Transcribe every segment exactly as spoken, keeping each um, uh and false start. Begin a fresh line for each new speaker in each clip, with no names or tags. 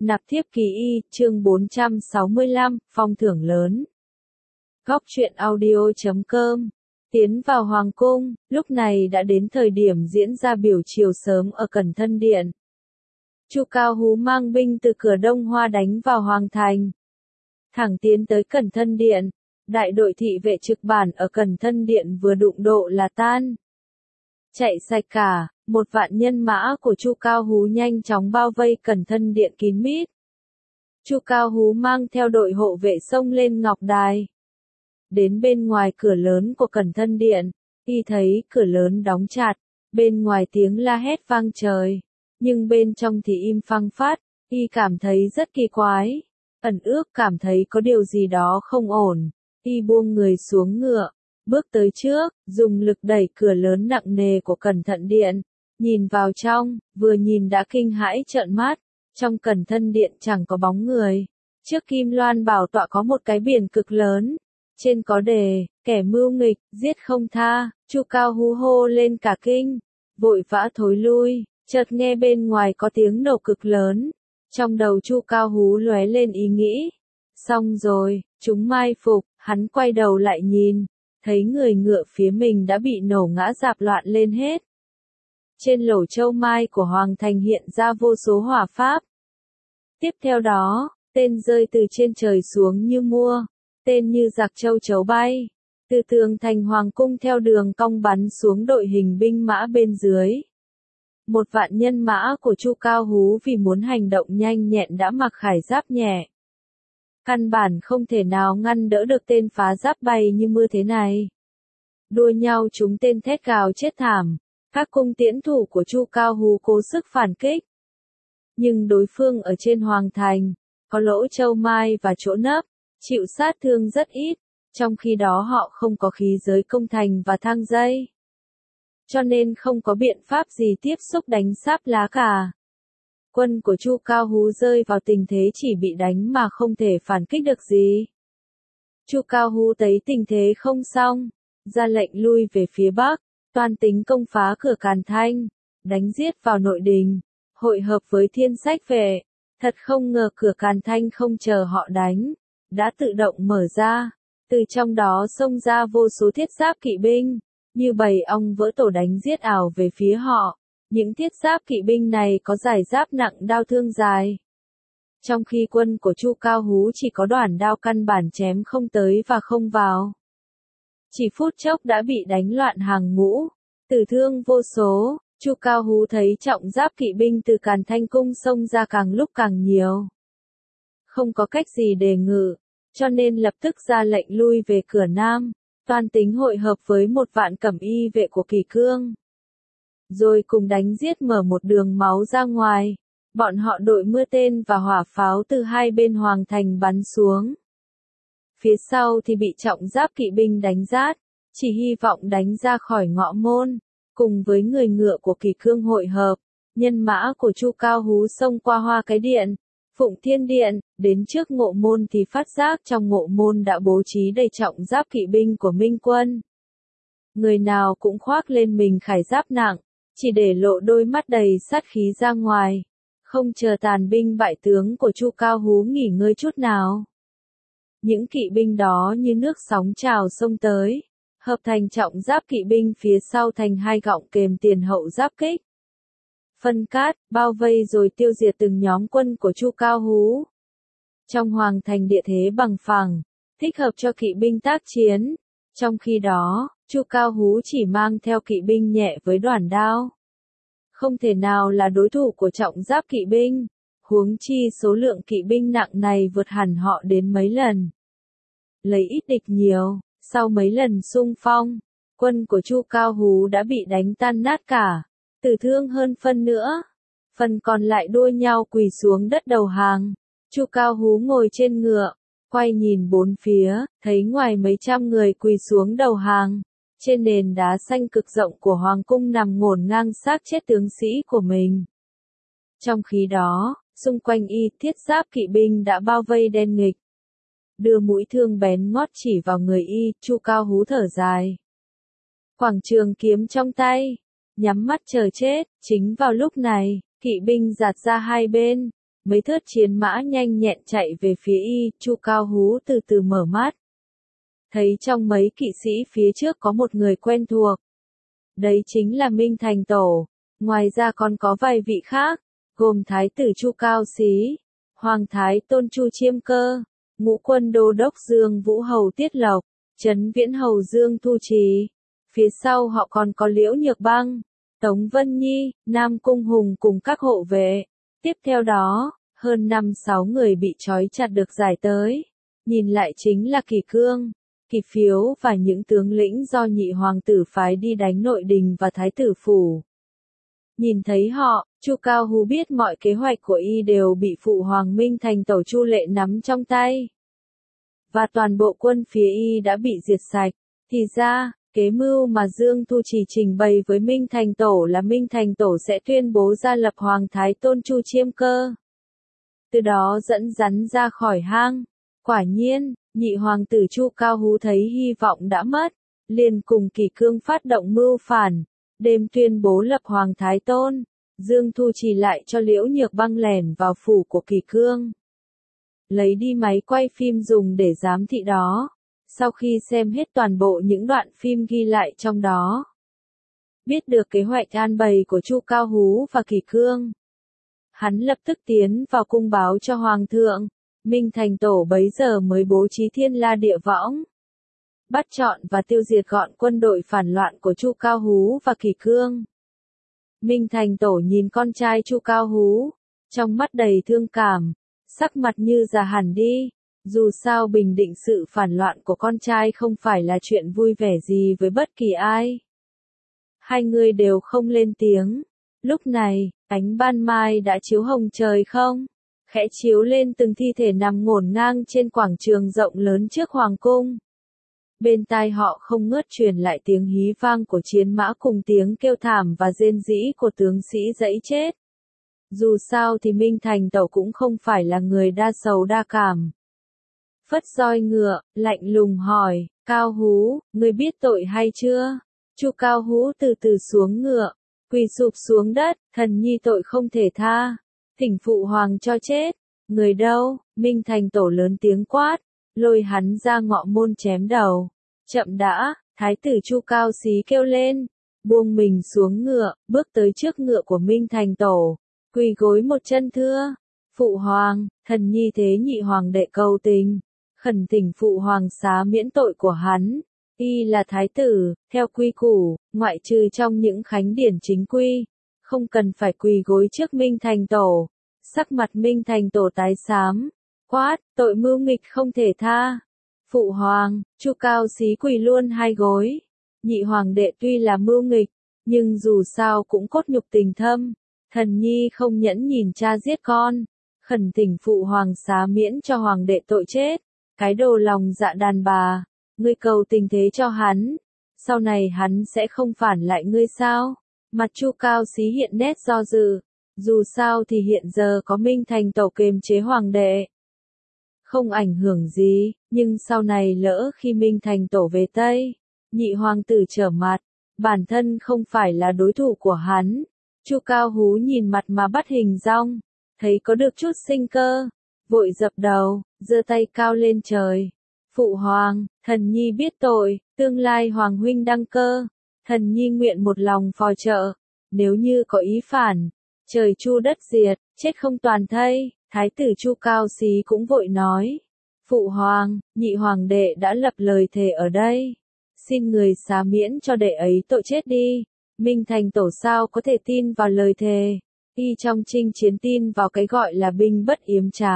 Nạp thiếp ký y, chương bốn trăm sáu mươi lăm, phong thưởng lớn. Góc truyện audio chấm com. Tiến vào hoàng cung, lúc này đã đến thời điểm diễn ra biểu triều sớm ở Cẩn Thân Điện. Chu Cao Hú mang binh từ cửa Đông Hoa đánh vào hoàng thành. Thẳng tiến tới Cẩn Thân Điện, đại đội thị vệ trực bản ở Cẩn Thân Điện vừa đụng độ là tan. Chạy sạch cả, một vạn nhân mã của Chu Cao Hú nhanh chóng bao vây Cẩn Thân Điện kín mít. Chu Cao Hú mang theo đội hộ vệ xông lên Ngọc Đài. Đến bên ngoài cửa lớn của Cẩn Thân Điện, y thấy cửa lớn đóng chặt, bên ngoài tiếng la hét vang trời, nhưng bên trong thì im phăng phát, y cảm thấy rất kỳ quái, ẩn ước cảm thấy có điều gì đó không ổn, y buông người xuống ngựa, bước tới trước, dùng lực đẩy cửa lớn nặng nề của Cẩn Thận Điện, nhìn vào trong, vừa nhìn đã kinh hãi trợn mắt, trong Cẩn Thân Điện chẳng có bóng người, trước Kim Loan bảo tọa có một cái biển cực lớn. Trên có đề, kẻ mưu nghịch, giết không tha, Chu Cao Hú hô lên cả kinh, vội vã thối lui, chợt nghe bên ngoài có tiếng nổ cực lớn, trong đầu Chu Cao Hú lóe lên ý nghĩ, xong rồi, chúng mai phục, hắn quay đầu lại nhìn, thấy người ngựa phía mình đã bị nổ ngã rạp loạn lên hết. Trên lỗ châu mai của Hoàng Thành hiện ra vô số hỏa pháp. Tiếp theo đó, tên rơi từ trên trời xuống như mua. Tên như giặc châu chấu bay, từ tường thành hoàng cung theo đường cong bắn xuống đội hình binh mã bên dưới. Một vạn nhân mã của Chu Cao Hú vì muốn hành động nhanh nhẹn đã mặc khải giáp nhẹ. Căn bản không thể nào ngăn đỡ được tên phá giáp bay như mưa thế này. Đua nhau chúng tên thét gào chết thảm, các cung tiễn thủ của Chu Cao Hú cố sức phản kích. Nhưng đối phương ở trên hoàng thành, có lỗ châu mai và chỗ nấp. Chịu sát thương rất ít, trong khi đó họ không có khí giới công thành và thang dây. Cho nên không có biện pháp gì tiếp xúc đánh sáp lá cả. Quân của Chu Cao Hú rơi vào tình thế chỉ bị đánh mà không thể phản kích được gì. Chu Cao Hú thấy tình thế không xong, ra lệnh lui về phía bắc, toan tính công phá cửa Càn Thanh, đánh giết vào nội đình, hội hợp với thiên sách vệ. Thật không ngờ cửa Càn Thanh không chờ họ đánh. Đã tự động mở ra, từ trong đó xông ra vô số thiết giáp kỵ binh, như bầy ong vỡ tổ đánh giết ảo về phía họ. Những thiết giáp kỵ binh này có giải giáp nặng đao thương dài. Trong khi quân của Chu Cao Hú chỉ có đoản đao căn bản chém không tới và không vào. Chỉ phút chốc đã bị đánh loạn hàng ngũ, tử thương vô số, Chu Cao Hú thấy trọng giáp kỵ binh từ Càn Thanh cung xông ra càng lúc càng nhiều. Không có cách gì để ngự, cho nên lập tức ra lệnh lui về cửa Nam, toan tính hội hợp với một vạn cẩm y vệ của Kỳ Cương. Rồi cùng đánh giết mở một đường máu ra ngoài, bọn họ đội mưa tên và hỏa pháo từ hai bên hoàng thành bắn xuống. Phía sau thì bị trọng giáp kỵ binh đánh rát, chỉ hy vọng đánh ra khỏi ngõ môn, cùng với người ngựa của Kỳ Cương hội hợp, nhân mã của Chu Cao Hú xông qua Hoa Cái Điện. Phụng Thiên Điện, đến trước ngộ môn thì phát giác trong ngộ môn đã bố trí đầy trọng giáp kỵ binh của Minh quân. Người nào cũng khoác lên mình khải giáp nặng, chỉ để lộ đôi mắt đầy sát khí ra ngoài, không chờ tàn binh bại tướng của Chu Cao Hú nghỉ ngơi chút nào. Những kỵ binh đó như nước sóng trào sông tới, hợp thành trọng giáp kỵ binh phía sau thành hai gọng kềm tiền hậu giáp kích. Phân cát, bao vây rồi tiêu diệt từng nhóm quân của Chu Cao Hú. Trong hoàng thành địa thế bằng phẳng, thích hợp cho kỵ binh tác chiến. Trong khi đó, Chu Cao Hú chỉ mang theo kỵ binh nhẹ với đoản đao. Không thể nào là đối thủ của trọng giáp kỵ binh, huống chi số lượng kỵ binh nặng này vượt hẳn họ đến mấy lần. Lấy ít địch nhiều, sau mấy lần xung phong, quân của Chu Cao Hú đã bị đánh tan nát cả. Tử thương hơn phân nữa, phần còn lại đua nhau quỳ xuống đất đầu hàng. Chu Cao Hú ngồi trên ngựa, quay nhìn bốn phía, thấy ngoài mấy trăm người quỳ xuống đầu hàng, trên nền đá xanh cực rộng của hoàng cung nằm ngổn ngang xác chết tướng sĩ của mình. Trong khi đó, xung quanh y thiết giáp kỵ binh đã bao vây đen nghịch, đưa mũi thương bén ngót chỉ vào người y. Chu Cao Hú thở dài, quảng trường kiếm trong tay, nhắm mắt chờ chết. Chính vào lúc này, kỵ binh giạt ra hai bên, mấy thớt chiến mã nhanh nhẹn chạy về phía y, Chu Cao Hú từ từ mở mắt. Thấy trong mấy kỵ sĩ phía trước có một người quen thuộc. Đấy chính là Minh Thành Tổ, ngoài ra còn có vài vị khác, gồm Thái tử Chu Cao Xí, Hoàng Thái Tôn Chu Chiêm Cơ, Ngũ Quân Đô Đốc Dương Vũ Hầu Tiết Lộc, Trấn Viễn Hầu Dương Thu Trì. Phía sau họ còn có Liễu Nhược Băng, Tống Vân Nhi, Nam Cung Hùng cùng các hộ vệ. Tiếp theo đó, hơn năm sáu người bị trói chặt được giải tới. Nhìn lại chính là Kỳ Cương, Kỳ Phiếu và những tướng lĩnh do nhị hoàng tử phái đi đánh nội đình và thái tử phủ. Nhìn thấy họ, Chu Cao Hú biết mọi kế hoạch của y đều bị phụ hoàng Minh Thành Tổ Chu Lệ nắm trong tay. Và toàn bộ quân phía y đã bị diệt sạch. Thì ra, kế mưu mà Dương Thu Trì trình bày với Minh Thành Tổ là Minh Thành Tổ sẽ tuyên bố ra lập Hoàng Thái Tôn Chu Chiêm Cơ. Từ đó dẫn rắn ra khỏi hang. Quả nhiên, nhị hoàng tử Chu Cao Hú thấy hy vọng đã mất, liền cùng Kỳ Cương phát động mưu phản, đêm tuyên bố lập Hoàng Thái Tôn. Dương Thu Trì lại cho Liễu Nhược Băng lẻn vào phủ của Kỳ Cương, lấy đi máy quay phim dùng để giám thị đó. Sau khi xem hết toàn bộ những đoạn phim ghi lại trong đó, biết được kế hoạch an bày của Chu Cao Hú và Kỳ Cương, hắn lập tức tiến vào cung báo cho Hoàng thượng. Minh Thành Tổ bấy giờ mới bố trí thiên la địa võng, bắt chọn và tiêu diệt gọn quân đội phản loạn của Chu Cao Hú và Kỳ Cương. Minh Thành Tổ nhìn con trai Chu Cao Hú, trong mắt đầy thương cảm, sắc mặt như già hẳn đi. Dù sao bình định sự phản loạn của con trai không phải là chuyện vui vẻ gì với bất kỳ ai. Hai người đều không lên tiếng. Lúc này, ánh ban mai đã chiếu hồng trời không, khẽ chiếu lên từng thi thể nằm ngổn ngang trên quảng trường rộng lớn trước hoàng cung. Bên tai họ không ngớt truyền lại tiếng hí vang của chiến mã cùng tiếng kêu thảm và rên rỉ của tướng sĩ dẫy chết. Dù sao thì Minh Thành Tổ cũng không phải là người đa sầu đa cảm. Phất roi ngựa, lạnh lùng hỏi, Cao Hú, ngươi biết tội hay chưa? Chu Cao Hú từ từ xuống ngựa, quỳ sụp xuống đất, thần nhi tội không thể tha, thỉnh phụ hoàng cho chết. Người đâu? Minh Thành Tổ lớn tiếng quát, lôi hắn ra ngọ môn chém đầu. Chậm đã, thái tử Chu Cao Xí kêu lên, buông mình xuống ngựa, bước tới trước ngựa của Minh Thành Tổ, quỳ gối một chân thưa, phụ hoàng, thần nhi thế nhị hoàng đệ cầu tình, khẩn thỉnh phụ hoàng xá miễn tội của hắn. Y là thái tử, theo quy củ, ngoại trừ trong những khánh điển chính quy, không cần phải quỳ gối trước Minh Thành Tổ. Sắc mặt Minh Thành Tổ tái xám, quát, tội mưu nghịch không thể tha. Phụ hoàng, Chu Cao Xí quỳ luôn hai gối. Nhị hoàng đệ tuy là mưu nghịch, nhưng dù sao cũng cốt nhục tình thâm. Thần nhi không nhẫn nhìn cha giết con, khẩn thỉnh phụ hoàng xá miễn cho hoàng đệ tội chết. Cái đồ lòng dạ đàn bà, ngươi cầu tình thế cho hắn, sau này hắn sẽ không phản lại ngươi sao? Mặt Chu Cao Xí hiện nét do dự, dù sao thì hiện giờ có Minh Thành Tổ kiềm chế hoàng đệ, không ảnh hưởng gì, nhưng sau này lỡ khi Minh Thành Tổ về Tây, nhị hoàng tử trở mặt, bản thân không phải là đối thủ của hắn. Chu Cao Hú nhìn mặt mà bắt hình dong, thấy có được chút sinh cơ, vội dập đầu, giơ tay cao lên trời. Phụ hoàng, thần nhi biết tội, tương lai hoàng huynh đăng cơ, thần nhi nguyện một lòng phò trợ, nếu như có ý phản, trời chu đất diệt, chết không toàn thây. Thái tử Chu Cao Xí cũng vội nói, phụ hoàng, nhị hoàng đệ đã lập lời thề ở đây, xin người xá miễn cho đệ ấy tội chết đi. Minh Thành Tổ sao có thể tin vào lời thề, y trong chinh chiến tin vào cái gọi là binh bất yếm trá,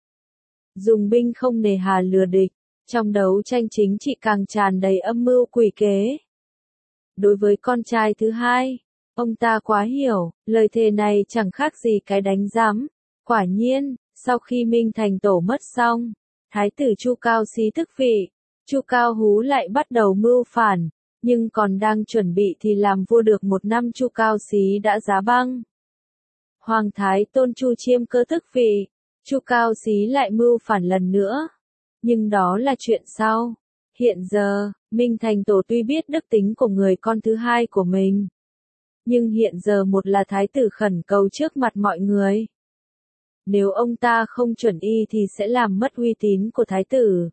dùng binh không nề hà lừa địch, trong đấu tranh chính trị càng tràn đầy âm mưu quỷ kế. Đối với con trai thứ hai, ông ta quá hiểu, lời thề này chẳng khác gì cái đánh giám. Quả nhiên, sau khi Minh Thành Tổ mất xong, thái tử Chu Cao Xí tức vị, Chu Cao Hú lại bắt đầu mưu phản, nhưng còn đang chuẩn bị thì làm vua được một năm Chu Cao Xí đã giá băng. Hoàng Thái Tôn Chu Chiêm Cơ tức vị, Chu Cao Xí lại mưu phản lần nữa. Nhưng đó là chuyện sau. Hiện giờ, Minh Thành Tổ tuy biết đức tính của người con thứ hai của mình, nhưng hiện giờ một là thái tử khẩn cầu trước mặt mọi người, nếu ông ta không chuẩn y thì sẽ làm mất uy tín của thái tử.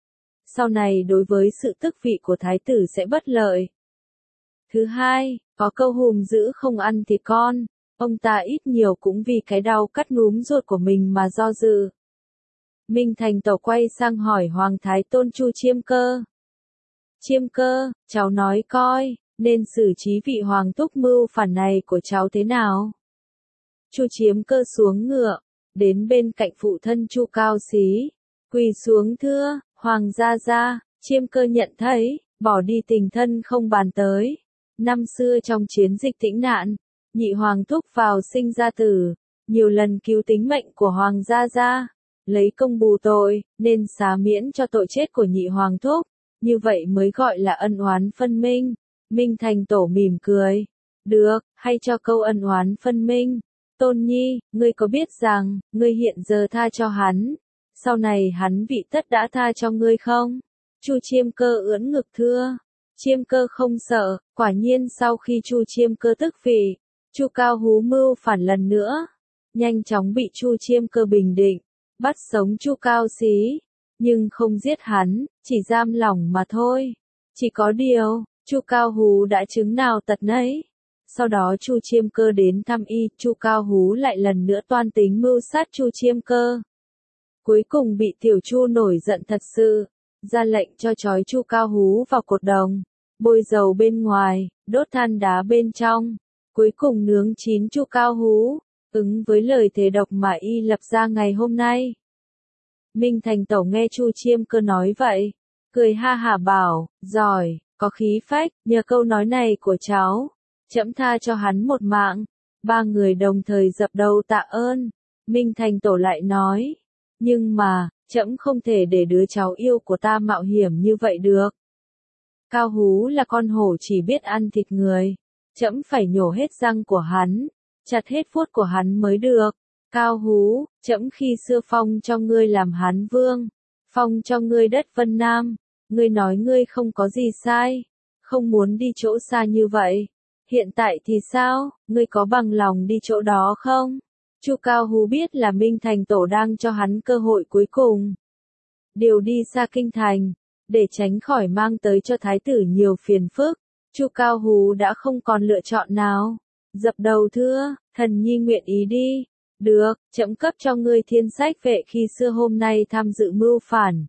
Sau này đối với sự tước vị của thái tử sẽ bất lợi. Thứ hai, có câu hùm giữ không ăn thịt con, ông ta ít nhiều cũng vì cái đau cắt núm ruột của mình mà do dự. Minh Thành Tổ quay sang hỏi Hoàng Thái Tôn Chu Chiêm Cơ. Chiêm Cơ, cháu nói coi, nên xử trí vị hoàng thúc mưu phản này của cháu thế nào? Chu Chiêm Cơ xuống ngựa, đến bên cạnh phụ thân Chu Cao Xí, quỳ xuống thưa, Hoàng gia gia. Chiêm Cơ nhận thấy, bỏ đi tình thân không bàn tới. Năm xưa trong chiến dịch Tĩnh Nạn, nhị hoàng thúc vào sinh ra tử, nhiều lần cứu tính mệnh của Hoàng gia gia, lấy công bù tội, nên xá miễn cho tội chết của nhị hoàng thúc, như vậy mới gọi là ân oán phân minh. Minh Thành Tổ mỉm cười, được, hay cho câu ân oán phân minh. Tôn Nhi, ngươi có biết rằng, ngươi hiện giờ tha cho hắn, sau này hắn vị tất đã tha cho ngươi không? Chu Chiêm Cơ ưỡn ngực thưa. Chiêm Cơ không sợ, quả nhiên sau khi Chu Chiêm Cơ tức vị, Chu Cao Hú mưu phản lần nữa, nhanh chóng bị Chu Chiêm Cơ bình định, bắt sống Chu Cao Xí, nhưng không giết hắn, chỉ giam lỏng mà thôi. Chỉ có điều, Chu Cao Hú đã chứng nào tật nấy. Sau đó Chu Chiêm Cơ đến thăm y, Chu Cao Hú lại lần nữa toan tính mưu sát Chu Chiêm Cơ. Cuối cùng bị Tiểu Chu nổi giận thật sự, ra lệnh cho trói Chu Cao Hú vào cột đồng, bôi dầu bên ngoài, đốt than đá bên trong, cuối cùng nướng chín Chu Cao Hú, ứng với lời thề độc mà y lập ra ngày hôm nay. Minh Thành Tổ nghe Chu Chiêm Cơ nói vậy, cười ha hả bảo, giỏi, có khí phách, nhờ câu nói này của cháu, trẫm tha cho hắn một mạng. Ba người đồng thời dập đầu tạ ơn. Minh Thành Tổ lại nói, nhưng mà, trẫm không thể để đứa cháu yêu của ta mạo hiểm như vậy được. Cao Hú là con hổ chỉ biết ăn thịt người, trẫm phải nhổ hết răng của hắn, chặt hết vuốt của hắn mới được. Cao Hú, trẫm khi xưa phong cho ngươi làm Hán vương, phong cho ngươi đất Vân Nam, ngươi nói ngươi không có gì sai, không muốn đi chỗ xa như vậy. Hiện tại thì sao, ngươi có bằng lòng đi chỗ đó không? Chu Cao Hú biết là Minh Thành Tổ đang cho hắn cơ hội cuối cùng. Điều đi xa kinh thành, để tránh khỏi mang tới cho thái tử nhiều phiền phức, Chu Cao Hú đã không còn lựa chọn nào. Dập đầu thưa, thần nhi nguyện ý đi. Được, trẫm cấp cho ngươi thiên sách vệ khi xưa hôm nay tham dự mưu phản.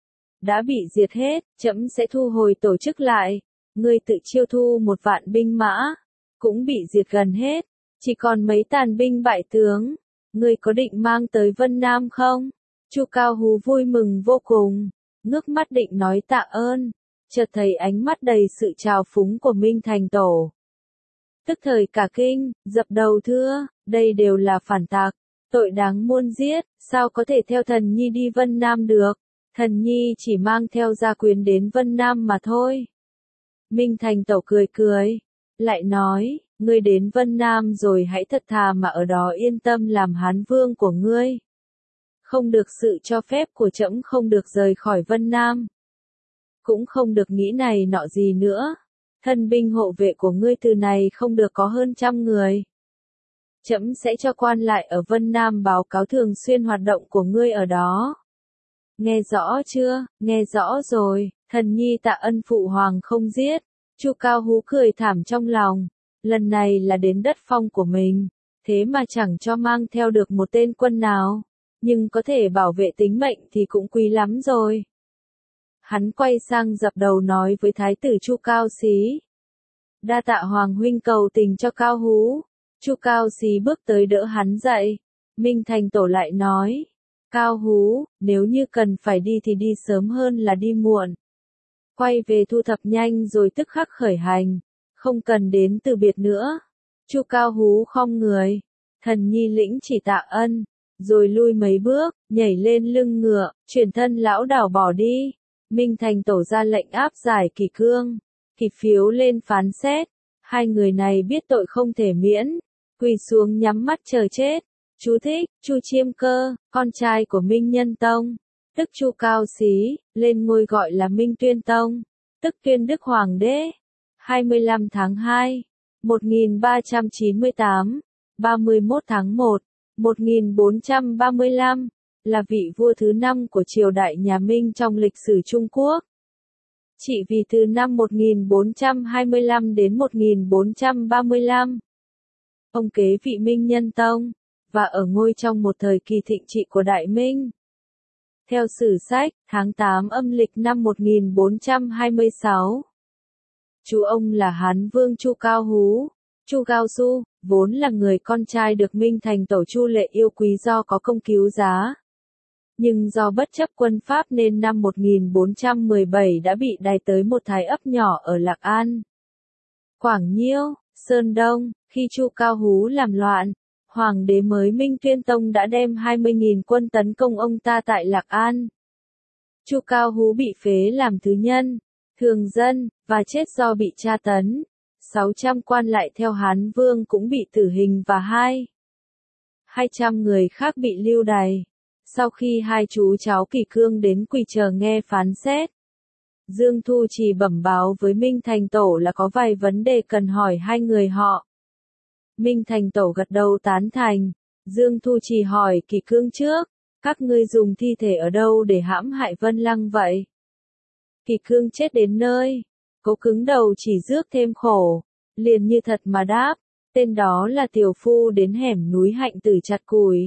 Đã bị diệt hết, trẫm sẽ thu hồi tổ chức lại. Ngươi tự chiêu thu một vạn binh mã, cũng bị diệt gần hết, chỉ còn mấy tàn binh bại tướng. Ngươi có định mang tới Vân Nam không? Chu Cao Hú vui mừng vô cùng, ngước mắt định nói tạ ơn, chợt thấy ánh mắt đầy sự trào phúng của Minh Thành Tổ. Tức thời cả kinh, dập đầu thưa, đây đều là phản tặc, tội đáng muôn giết, sao có thể theo thần nhi đi Vân Nam được? Thần nhi chỉ mang theo gia quyến đến Vân Nam mà thôi. Minh Thành Tổ cười cười, lại nói, ngươi đến Vân Nam rồi hãy thật thà mà ở đó yên tâm làm Hán vương của ngươi. Không được sự cho phép của trẫm không được rời khỏi Vân Nam. Cũng không được nghĩ này nọ gì nữa. Thân binh hộ vệ của ngươi từ này không được có hơn trăm người. Trẫm sẽ cho quan lại ở Vân Nam báo cáo thường xuyên hoạt động của ngươi ở đó. Nghe rõ chưa? Nghe rõ rồi, thần nhi tạ ân phụ hoàng không giết. Chu Cao Hú cười thảm trong lòng, lần này là đến đất phong của mình, thế mà chẳng cho mang theo được một tên quân nào, nhưng có thể bảo vệ tính mệnh thì cũng quý lắm rồi. Hắn quay sang dập đầu nói với thái tử Chu Cao Xí. Đa tạ hoàng huynh cầu tình cho Cao Hú. Chu Cao Xí bước tới đỡ hắn dậy. Minh Thành Tổ lại nói. Cao Hú, nếu như cần phải đi thì đi sớm hơn là đi muộn. Quay về thu thập nhanh rồi tức khắc khởi hành. Không cần đến từ biệt nữa. Chu Cao Hú khom người. Thần nhi lĩnh chỉ tạ ân. Rồi lui mấy bước, nhảy lên lưng ngựa, chuyển thân lão đảo bỏ đi. Minh Thành Tổ ra lệnh áp giải Kỷ Cương, Kỷ Phiếu lên phán xét. Hai người này biết tội không thể miễn, quỳ xuống nhắm mắt chờ chết. Chú thích, Chu Chiêm Cơ, con trai của Minh Nhân Tông, tức Chu Cao Xí, lên ngôi gọi là Minh Tuyên Tông, tức Tuyên Đức Hoàng đế. hai mươi lăm tháng hai, một nghìn ba trăm chín mươi tám, ba mươi mốt tháng một, một nghìn bốn trăm ba mươi lăm, là vị vua thứ năm của triều đại nhà Minh trong lịch sử Trung Quốc. Trị vì từ năm một nghìn bốn trăm hai mươi lăm đến một nghìn bốn trăm ba mươi lăm. Ông kế vị Minh Nhân Tông, và ở ngôi trong một thời kỳ thịnh trị của Đại Minh. Theo sử sách, tháng tám âm lịch năm một nghìn bốn trăm hai mươi sáu. Chú ông là Hán Vương Chu Cao Hú, Chu Cao Su, vốn là người con trai được Minh Thành Tổ Chu Lệ yêu quý do có công cứu giá. Nhưng do bất chấp quân Pháp nên năm một nghìn bốn trăm mười bảy đã bị đày tới một thái ấp nhỏ ở Lạc An, Quảng Nhiêu, Sơn Đông. Khi Chu Cao Hú làm loạn, Hoàng đế mới Minh Tuyên Tông đã đem hai mươi nghìn quân tấn công ông ta tại Lạc An. Chu Cao Hú bị phế làm thứ nhân, thường dân, và chết do bị tra tấn. sáu trăm quan lại theo Hán Vương cũng bị tử hình và hai hai trăm người khác bị lưu đày. Sau khi hai chú cháu Kỳ Cương đến quỳ chờ nghe phán xét, Dương Thu Trì bẩm báo với Minh Thành Tổ là có vài vấn đề cần hỏi hai người họ. Minh Thành Tổ gật đầu tán thành. Dương Thu Trì hỏi Kỳ Cương trước, các ngươi dùng thi thể ở đâu để hãm hại Vân Lăng vậy? Kỳ Cương chết đến nơi, Cố cứng đầu chỉ rước thêm khổ, liền như thật mà đáp, tên đó là tiểu phu đến hẻm núi Hạnh Tử chặt củi.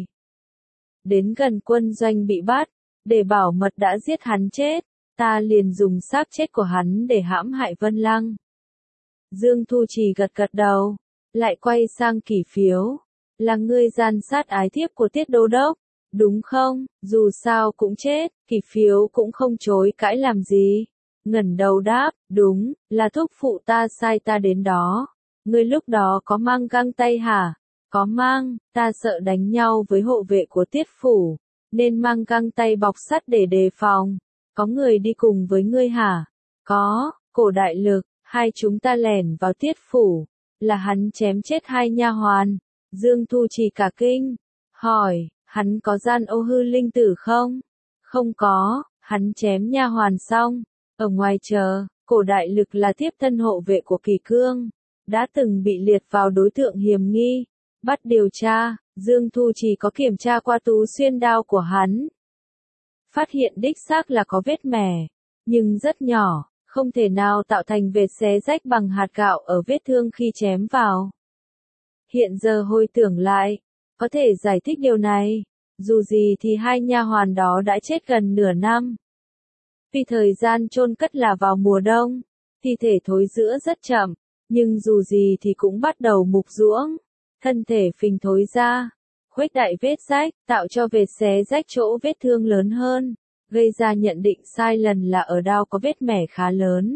Đến gần quân doanh bị bắt, để bảo mật đã giết hắn chết, ta liền dùng xác chết của hắn để hãm hại Vân Lăng. Dương Thu Trì gật gật đầu, lại quay sang Kỷ Phiếu, là ngươi gian sát ái thiếp của Tiết Đô Đốc, đúng không? Dù sao cũng chết, Kỷ Phiếu cũng không chối cãi làm gì, ngẩng đầu đáp, đúng, là thúc phụ ta sai ta đến đó. Ngươi lúc đó có mang găng tay hả? Có mang, ta sợ đánh nhau với hộ vệ của Tiết phủ, nên mang găng tay bọc sắt để đề phòng. Có người đi cùng với ngươi hả? Có, Cổ Đại Lực, hai chúng ta lẻn vào Tiết phủ, là hắn chém chết hai nha hoàn. Dương Thu Trì cả kinh, hỏi, hắn có gian ô hư linh tử không? Không có, hắn chém nha hoàn xong, ở ngoài chờ. Cổ Đại Lực là tiếp thân hộ vệ của Kỳ Cương, đã từng bị liệt vào đối tượng hiểm nghi. Bắt điều tra, Dương Thu Trì có kiểm tra qua tú xuyên đao của hắn. Phát hiện đích xác là có vết mẻ, nhưng rất nhỏ, không thể nào tạo thành vết xé rách bằng hạt gạo ở vết thương khi chém vào. Hiện giờ hồi tưởng lại, có thể giải thích điều này, dù gì thì hai nha hoàn đó đã chết gần nửa năm. Vì thời gian chôn cất là vào mùa đông, thi thể thối rữa rất chậm, nhưng dù gì thì cũng bắt đầu mục ruỗng, thân thể phình thối ra, khuếch đại vết rách, tạo cho vết xé rách chỗ vết thương lớn hơn, gây ra nhận định sai lần là ở đao có vết mẻ khá lớn.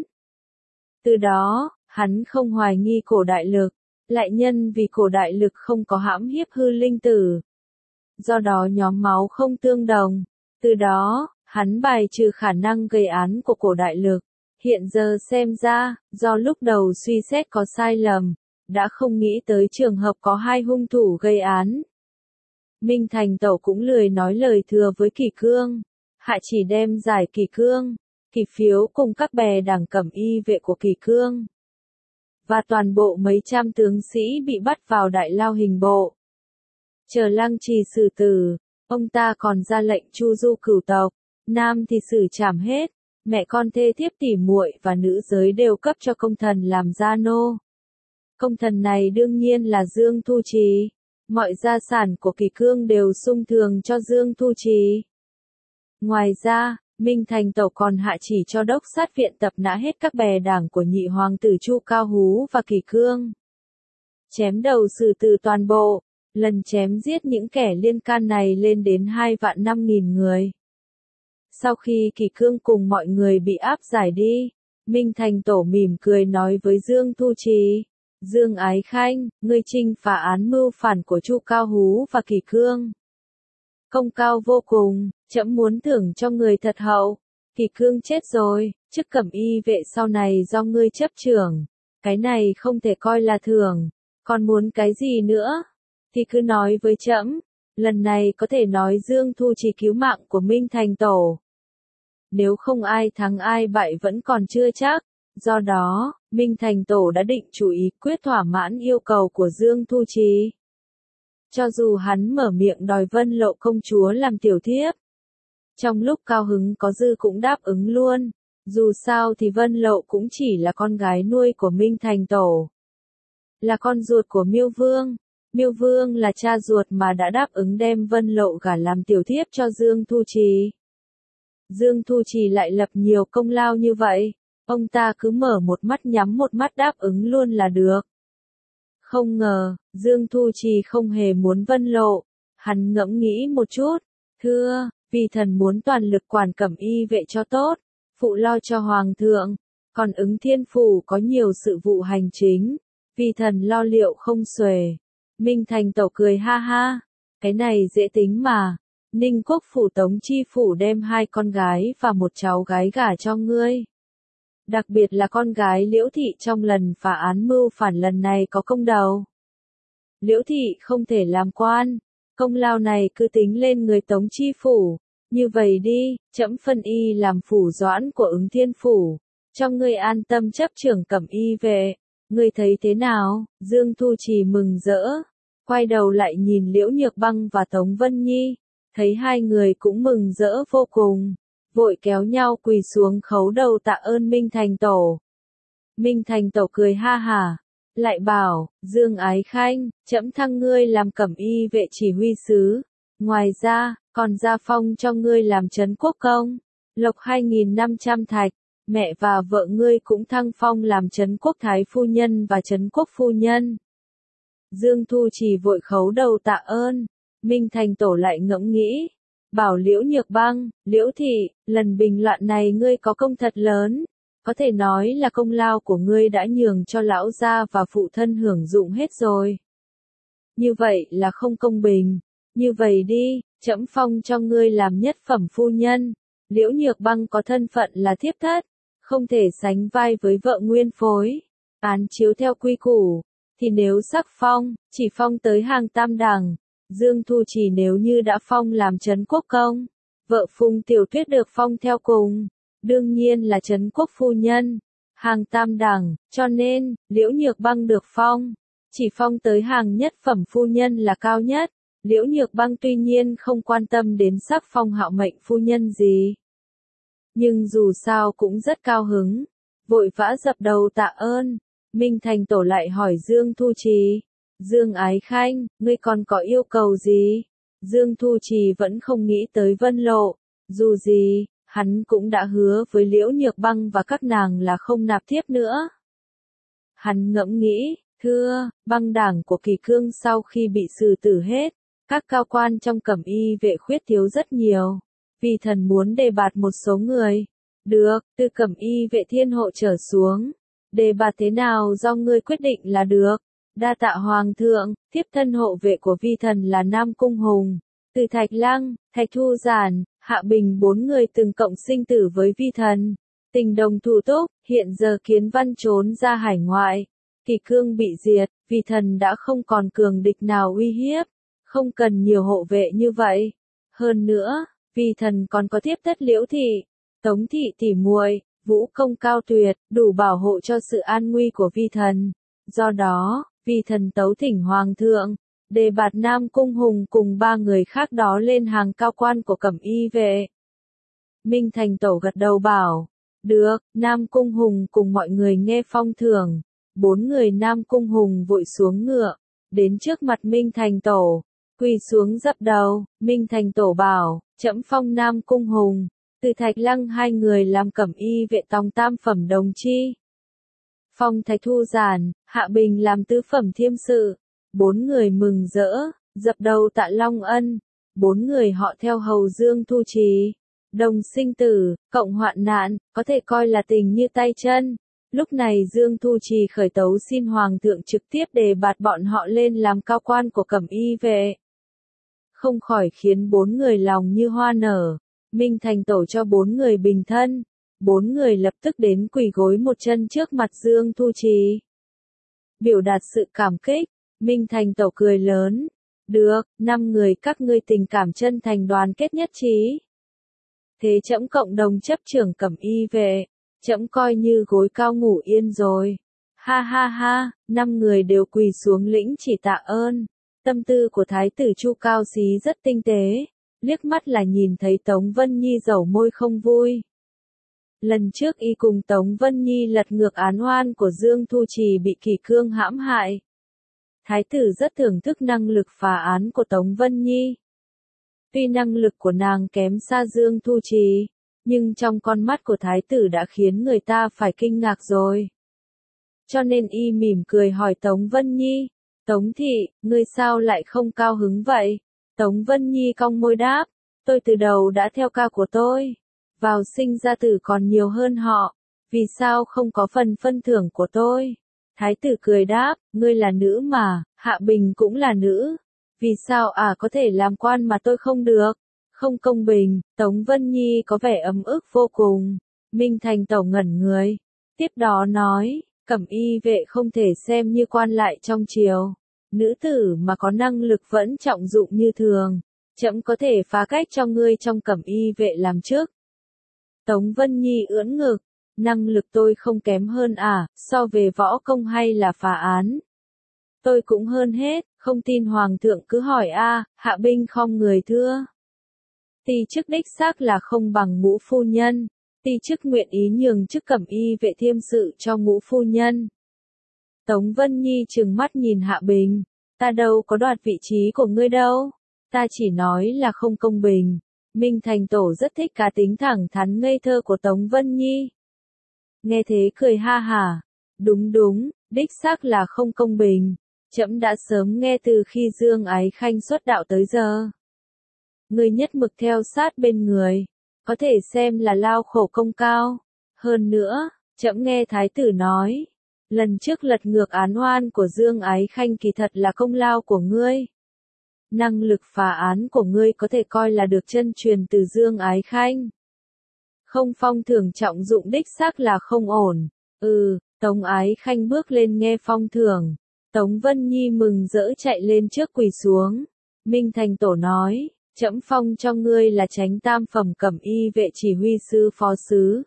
Từ đó, hắn không hoài nghi Cổ Đại Lực, lại nhân vì Cổ Đại Lực không có hãm hiếp hư linh tử. Do đó nhóm máu không tương đồng, từ đó, hắn bài trừ khả năng gây án của Cổ Đại Lực. Hiện giờ xem ra, do lúc đầu suy xét có sai lầm, đã không nghĩ tới trường hợp có hai hung thủ gây án. Minh Thành Tổ cũng lười nói lời thừa với Kỳ Cương, hạ chỉ đem giải Kỳ Cương, Kỷ Phiếu cùng các bè đảng cẩm y vệ của Kỳ Cương, và toàn bộ mấy trăm tướng sĩ bị bắt vào đại lao hình bộ. Chờ Lăng Trì xử tử, ông ta còn ra lệnh chu du cửu tộc, nam thì xử trảm hết, mẹ con thê thiếp tỉ muội và nữ giới đều cấp cho công thần làm gia nô. Công thần này đương nhiên là Dương Thu Trì. Mọi gia sản của Kỳ Cương đều sung thường cho Dương Thu Trì. Ngoài ra, Minh Thành Tổ còn hạ chỉ cho đốc sát viện tập nã hết các bè đảng của nhị hoàng tử Chu Cao Hú và Kỳ Cương. Chém đầu xử tử toàn bộ, lần chém giết những kẻ liên can này lên đến hai vạn năm nghìn người. Sau khi Kỳ Cương cùng mọi người bị áp giải đi, Minh Thành Tổ mỉm cười nói với Dương Thu Trì, Dương Ái Khanh, ngươi trinh phá án mưu phản của Chu Cao Hú và Kỳ Cương. Công cao vô cùng, trẫm muốn thưởng cho người thật hậu. Kỳ Cương chết rồi, chức cẩm y vệ sau này do ngươi chấp trưởng. Cái này không thể coi là thưởng, còn muốn cái gì nữa? Thì cứ nói với trẫm, lần này có thể nói Dương Thu Trì cứu mạng của Minh Thành Tổ. Nếu không ai thắng ai bại vẫn còn chưa chắc, do đó, Minh Thành Tổ đã định chủ ý quyết thỏa mãn yêu cầu của Dương Thu Trì. cho dù hắn mở miệng đòi Vân Lộ công chúa làm tiểu thiếp. Trong lúc cao hứng có dư cũng đáp ứng luôn, dù sao thì Vân Lộ cũng chỉ là con gái nuôi của Minh Thành Tổ. Là con ruột của Miêu Vương, Miêu Vương là cha ruột mà đã đáp ứng đem Vân Lộ gả làm tiểu thiếp cho Dương Thu Trì. Dương Thu Trì lại lập nhiều công lao như vậy, ông ta cứ mở một mắt nhắm một mắt đáp ứng luôn là được. Không ngờ, Dương Thu Trì không hề muốn Vân Lộ, hắn ngẫm nghĩ một chút, thưa, vì thần muốn toàn lực quản Cẩm Y vệ cho tốt, phụ lo cho Hoàng thượng, còn Ứng Thiên Phủ có nhiều sự vụ hành chính, vì thần lo liệu không xuể. Minh Thành Tổ cười ha ha, cái này dễ tính mà, Ninh Quốc Phủ Tống Chi Phủ đem hai con gái và một cháu gái gả cho ngươi. Đặc biệt là con gái Liễu Thị trong lần phá án mưu phản lần này có công đầu. Liễu Thị không thể làm quan, công lao này cứ tính lên người Tống Chi Phủ, như vậy đi, trẫm phân y làm phủ doãn của Ứng Thiên Phủ, cho ngươi an tâm chấp trưởng Cẩm Y vệ, ngươi thấy thế nào? Dương Thu Trì mừng rỡ, quay đầu lại nhìn Liễu Nhược Băng và Tống Vân Nhi, thấy hai người cũng mừng rỡ vô cùng, vội kéo nhau quỳ xuống khấu đầu tạ ơn Minh Thành Tổ. Minh Thành Tổ cười ha hả, lại bảo, Dương Ái Khanh, trẫm thăng ngươi làm Cẩm Y vệ chỉ huy sứ, ngoài ra, còn gia phong cho ngươi làm trấn quốc công, lộc hai nghìn năm trăm thạch, mẹ và vợ ngươi cũng thăng phong làm trấn quốc thái phu nhân và trấn quốc phu nhân. Dương Thu Trì vội khấu đầu tạ ơn, Minh Thành Tổ lại ngẫm nghĩ, bảo Liễu Nhược Băng, Liễu Thị, lần bình loạn này ngươi có công thật lớn, có thể nói là công lao của ngươi đã nhường cho lão gia và phụ thân hưởng dụng hết rồi. Như vậy là không công bình, như vậy đi, trẫm phong cho ngươi làm nhất phẩm phu nhân, Liễu Nhược Băng có thân phận là thiếp thất, không thể sánh vai với vợ nguyên phối, án chiếu theo quy củ, thì nếu sắc phong, chỉ phong tới hàng tam đẳng. Dương Thu Trì nếu như đã phong làm trấn quốc công, vợ Phùng Tiểu Tuyết được phong theo cùng, đương nhiên là trấn quốc phu nhân, hàng tam đẳng, cho nên, Liễu Nhược Băng được phong, chỉ phong tới hàng nhất phẩm phu nhân là cao nhất. Liễu Nhược Băng tuy nhiên không quan tâm đến sắc phong hạo mệnh phu nhân gì, nhưng dù sao cũng rất cao hứng, vội vã dập đầu tạ ơn. Minh Thành Tổ lại hỏi Dương Thu Trì, Dương Ái Khanh, ngươi còn có yêu cầu gì? Dương Thu Trì vẫn không nghĩ tới Vân Lộ, dù gì, hắn cũng đã hứa với Liễu Nhược Băng và các nàng là không nạp thiếp nữa. Hắn ngẫm nghĩ, thưa, băng đảng của Kỳ Cương sau khi bị xử tử hết, các cao quan trong Cẩm Y vệ khuyết thiếu rất nhiều, vì thần muốn đề bạt một số người. Được, từ Cẩm Y vệ thiên hộ trở xuống, đề bạt thế nào do ngươi quyết định là được. Đa tạ Hoàng thượng, tiếp thân hộ vệ của vi thần là Nam Cung Hùng, từ Thạch Lăng, Thạch Thu Giản, Hạ Bình bốn người từng cộng sinh tử với vi thần. Tình đồng thủ túc, hiện giờ Kiến Văn trốn ra hải ngoại, Kỳ Cương bị diệt, vi thần đã không còn cường địch nào uy hiếp, không cần nhiều hộ vệ như vậy. Hơn nữa, vi thần còn có tiếp thất Liễu Thị, Tống Thị tỉ muội, vũ công cao tuyệt, đủ bảo hộ cho sự an nguy của vi thần. Do đó, vi thần tấu thỉnh Hoàng thượng, đề bạt Nam Cung Hùng cùng ba người khác đó lên hàng cao quan của Cẩm Y vệ. Minh Thành Tổ gật đầu bảo, được, Nam Cung Hùng cùng mọi người nghe phong thưởng, bốn người Nam Cung Hùng vội xuống ngựa, đến trước mặt Minh Thành Tổ, quỳ xuống dập đầu. Minh Thành Tổ bảo, trẫm phong Nam Cung Hùng, từ Thạch Lăng hai người làm Cẩm Y vệ tòng tam phẩm đồng chi. Phong Thạch Thu Giản, Hạ Bình làm tứ phẩm thiêm sự. Bốn người mừng rỡ, dập đầu tạ Long Ân. Bốn người họ theo hầu Dương Thu Trì. Đồng sinh tử, cộng hoạn nạn, có thể coi là tình như tay chân. Lúc này Dương Thu Trì khởi tấu xin Hoàng thượng trực tiếp đề bạt bọn họ lên làm cao quan của Cẩm Y vệ. Không khỏi khiến bốn người lòng như hoa nở. Minh Thành Tổ cho bốn người bình thân. Bốn người lập tức đến quỳ gối một chân trước mặt Dương Thu Trì. Biểu đạt sự cảm kích, Minh Thành Tổ cười lớn. Được, năm người các ngươi tình cảm chân thành đoàn kết nhất trí. Thế trẫm cộng đồng chấp trưởng Cẩm Y vệ, trẫm coi như gối cao ngủ yên rồi. Ha ha ha, năm người đều quỳ xuống lĩnh chỉ tạ ơn. Tâm tư của Thái tử Chu Cao Xí rất tinh tế, liếc mắt là nhìn thấy Tống Vân Nhi dẩu môi không vui. Lần trước y cùng Tống Vân Nhi lật ngược án oan của Dương Thu Trì bị Kỳ Cương hãm hại. Thái tử rất thưởng thức năng lực phá án của Tống Vân Nhi. Tuy năng lực của nàng kém xa Dương Thu Trì, nhưng trong con mắt của Thái tử đã khiến người ta phải kinh ngạc rồi. Cho nên y mỉm cười hỏi Tống Vân Nhi, Tống thị, ngươi sao lại không cao hứng vậy? Tống Vân Nhi cong môi đáp, tôi từ đầu đã theo ca của tôi. Vào sinh ra tử còn nhiều hơn họ, vì sao không có phần phân thưởng của tôi? Thái tử cười đáp, ngươi là nữ mà, Hạ Bình cũng là nữ. Vì sao à có thể làm quan mà tôi không được? Không công bình. Tống Vân Nhi có vẻ ấm ức vô cùng. Minh Thành Tẩu ngẩn người. Tiếp đó nói, Cẩm y vệ không thể xem như quan lại trong triều. Nữ tử mà có năng lực vẫn trọng dụng như thường. Trẫm có thể phá cách cho ngươi trong Cẩm y vệ làm trước. Tống Vân Nhi ưỡn ngực. Năng lực tôi không kém hơn à, so về võ công hay là phá án. Tôi cũng hơn hết, không tin Hoàng thượng cứ hỏi a. Hạ binh không người thưa. Ti chức đích xác là không bằng Ngũ phu nhân. Ti chức nguyện ý nhường chức Cẩm y vệ thiêm sự cho Ngũ phu nhân. Tống Vân Nhi trừng mắt nhìn Hạ Bình. Ta đâu có đoạt vị trí của ngươi đâu. Ta chỉ nói là không công bình. Minh Thành Tổ rất thích cá tính thẳng thắn ngây thơ của Tống Vân Nhi. Nghe thế cười ha hả. Đúng đúng, đích xác là không công bình. Trẫm đã sớm nghe từ khi Dương Ái Khanh xuất đạo tới giờ. Ngươi nhất mực theo sát bên người, có thể xem là lao khổ công cao. Hơn nữa, trẫm nghe Thái tử nói, lần trước lật ngược án oan của Dương Ái Khanh kỳ thật là công lao của ngươi. Năng lực phá án của ngươi có thể coi là được chân truyền từ Dương Ái Khanh. Không phong thưởng trọng dụng đích xác là không ổn. Ừ, Tống Ái Khanh bước lên nghe phong thưởng. Tống Vân Nhi mừng rỡ chạy lên trước quỳ xuống. Minh Thành Tổ nói, trẫm phong cho ngươi là chánh tam phẩm Cẩm y vệ chỉ huy sư phó sứ.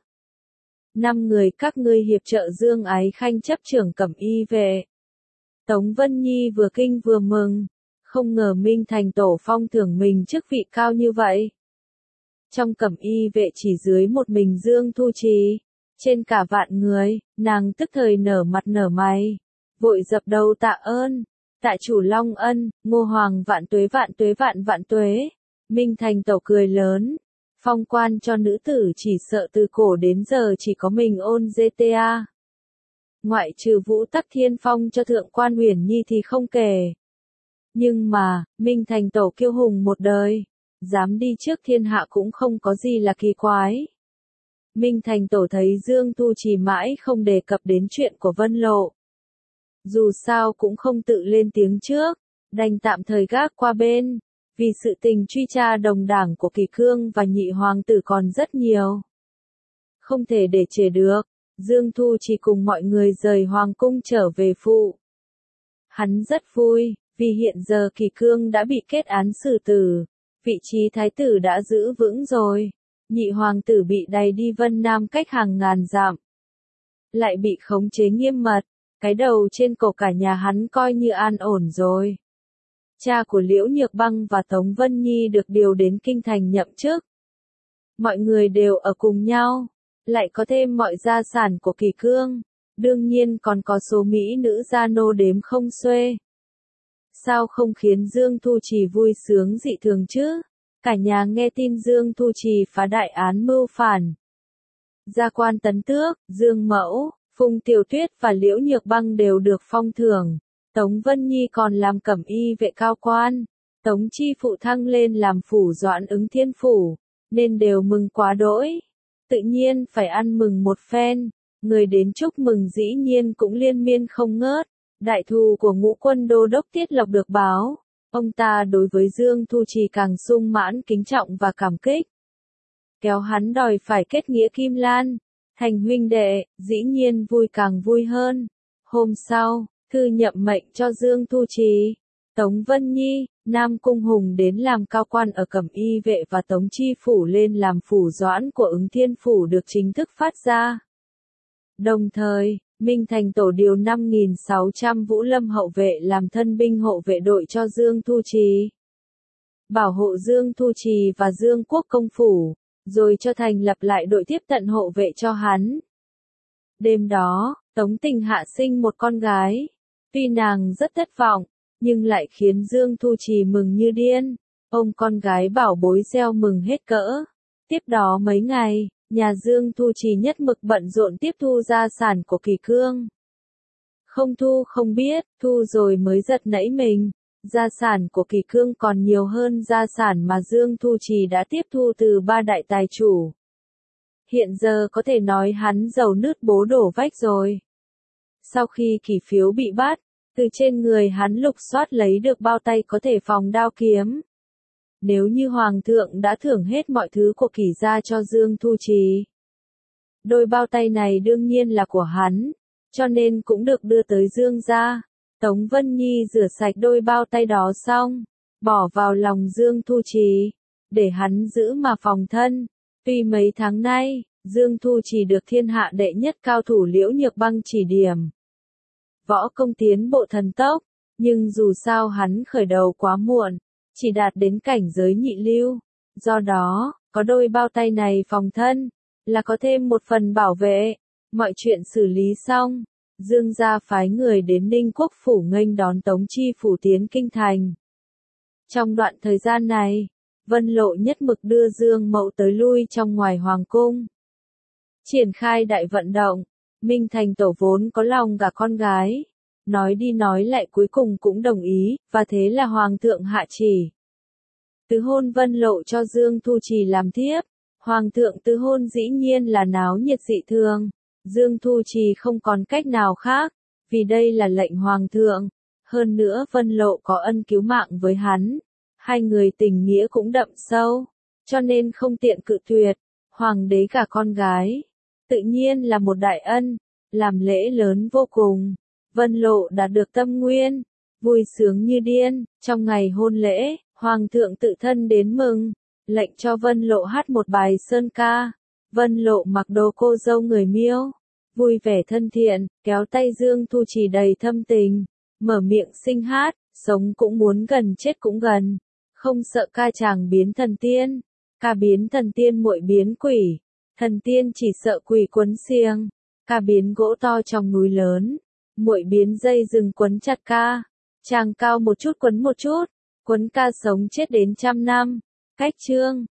Năm người các ngươi hiệp trợ Dương Ái Khanh chấp trưởng Cẩm y vệ. Tống Vân Nhi vừa kinh vừa mừng. Không ngờ Minh Thành Tổ phong thưởng mình chức vị cao như vậy. Trong Cẩm y vệ chỉ dưới một mình Dương Thu Trì. Trên cả vạn người, nàng tức thời nở mặt nở mày. Vội dập đầu tạ ơn. Tạ chủ Long ân, Ngô Hoàng vạn tuế vạn tuế vạn vạn tuế. Minh Thành Tổ cười lớn. Phong quan cho nữ tử chỉ sợ từ cổ đến giờ chỉ có mình ôn giê tê a. Ngoại trừ Vũ Tắc Thiên phong cho thượng quan Uyển Nhi thì không kể. Nhưng mà, Minh Thành Tổ kiêu hùng một đời. Dám đi trước thiên hạ cũng không có gì là kỳ quái. Minh Thành Tổ thấy Dương Thu Trì mãi không đề cập đến chuyện của Vân Lộ. Dù sao cũng không tự lên tiếng trước, đành tạm thời gác qua bên, vì sự tình truy tra đồng đảng của Kỳ Cương và nhị hoàng tử còn rất nhiều. Không thể để trễ được, Dương Thu Trì cùng mọi người rời hoàng cung trở về phụ. Hắn rất vui, vì hiện giờ Kỳ Cương đã bị kết án xử tử, vị trí thái tử đã giữ vững rồi, nhị hoàng tử bị đày đi Vân Nam cách hàng ngàn dặm. Lại bị khống chế nghiêm mật. Cái đầu trên cổ cả nhà hắn coi như an ổn rồi. Cha của Liễu Nhược Băng và Tống Vân Nhi được điều đến kinh thành nhậm chức. Mọi người đều ở cùng nhau, lại có thêm mọi gia sản của Kỳ Cương, đương nhiên còn có số mỹ nữ gia nô đếm không xuê. Sao không khiến Dương Thu Trì vui sướng dị thường chứ? Cả nhà nghe tin Dương Thu Trì phá đại án mưu phản. Gia quan tấn tước, Dương Mẫu, Phùng Tiểu Tuyết và Liễu Nhược Băng đều được phong thưởng. Tống Vân Nhi còn làm Cẩm y vệ cao quan. Tống Chi Phụ thăng lên làm phủ doãn ứng thiên phủ, nên đều mừng quá đỗi. Tự nhiên phải ăn mừng một phen. Người đến chúc mừng dĩ nhiên cũng liên miên không ngớt. Đại thù của Ngũ Quân Đô đốc Tiết Lộc được báo. Ông ta đối với Dương Thu Trì càng sung mãn kính trọng và cảm kích. Kéo hắn đòi phải kết nghĩa Kim Lan. Thành huynh đệ, dĩ nhiên vui càng vui hơn. Hôm sau, thư nhậm mệnh cho Dương Thu Trì. Tống Vân Nhi, Nam Cung Hùng đến làm cao quan ở Cẩm y vệ và Tống Chi Phủ lên làm phủ doãn của ứng thiên phủ được chính thức phát ra. Đồng thời, Minh Thành tổ điều năm nghìn sáu trăm Vũ Lâm hậu vệ làm thân binh hộ vệ đội cho Dương Thu Trì, bảo hộ Dương Thu Trì và Dương Quốc công phủ, rồi cho thành lập lại đội tiếp tận hộ vệ cho hắn. Đêm đó, Tống Tình Hạ sinh một con gái. Tuy nàng rất thất vọng, nhưng lại khiến Dương Thu Trì mừng như điên. Ông con gái bảo bối reo mừng hết cỡ. Tiếp đó mấy ngày, nhà Dương Thu Trì nhất mực bận rộn tiếp thu gia sản của Kỳ Cương. Không thu không biết, thu rồi mới giật nảy mình. Gia sản của Kỳ Cương còn nhiều hơn gia sản mà Dương Thu Trì đã tiếp thu từ ba đại tài chủ. Hiện giờ có thể nói hắn giàu nứt bố đổ vách rồi. Sau khi Kỳ Phiếu bị bắt, từ trên người hắn lục soát lấy được bao tay có thể phòng đao kiếm. Nếu như Hoàng thượng đã thưởng hết mọi thứ của Kỳ gia cho Dương Thu Trì, đôi bao tay này đương nhiên là của hắn, cho nên cũng được đưa tới Dương gia. Tống Vân Nhi rửa sạch đôi bao tay đó xong, bỏ vào lòng Dương Thu Trì, để hắn giữ mà phòng thân. Tuy mấy tháng nay, Dương Thu Trì được thiên hạ đệ nhất cao thủ Liễu Nhược Băng chỉ điểm võ công tiến bộ thần tốc, nhưng dù sao hắn khởi đầu quá muộn, chỉ đạt đến cảnh giới nhị lưu. Do đó, có đôi bao tay này phòng thân, là có thêm một phần bảo vệ. Mọi chuyện xử lý xong, Dương gia phái người đến Ninh Quốc phủ nghênh đón Tống Chi phủ tiến kinh thành. Trong đoạn thời gian này, Vân Lộ nhất mực đưa Dương Mậu tới lui trong ngoài hoàng cung, triển khai đại vận động. Minh Thành tổ vốn có lòng gả con gái, nói đi nói lại cuối cùng cũng đồng ý, và thế là Hoàng thượng hạ chỉ tứ hôn Vân Lộ cho Dương Thu Trì làm thiếp. Hoàng thượng tứ hôn dĩ nhiên là náo nhiệt dị thường. Dương Thu Trì không còn cách nào khác, vì đây là lệnh Hoàng thượng. Hơn nữa Vân Lộ có ân cứu mạng với hắn, hai người tình nghĩa cũng đậm sâu, cho nên không tiện cự tuyệt. Hoàng đế cả con gái, tự nhiên là một đại ân, làm lễ lớn vô cùng. Vân Lộ đã được tâm nguyên, vui sướng như điên. Trong ngày hôn lễ, Hoàng thượng tự thân đến mừng, lệnh cho Vân Lộ hát một bài sơn ca. Vân Lộ mặc đồ cô dâu người Miêu, vui vẻ thân thiện, kéo tay Dương Thu Trì đầy thâm tình, mở miệng xinh hát, sống cũng muốn gần chết cũng gần, không sợ ca chàng biến thần tiên, ca biến thần tiên muội biến quỷ, thần tiên chỉ sợ quỷ quấn xiềng, ca biến gỗ to trong núi lớn, muội biến dây rừng quấn chặt ca, chàng cao một chút quấn một chút, quấn ca sống chết đến trăm năm. Cách chương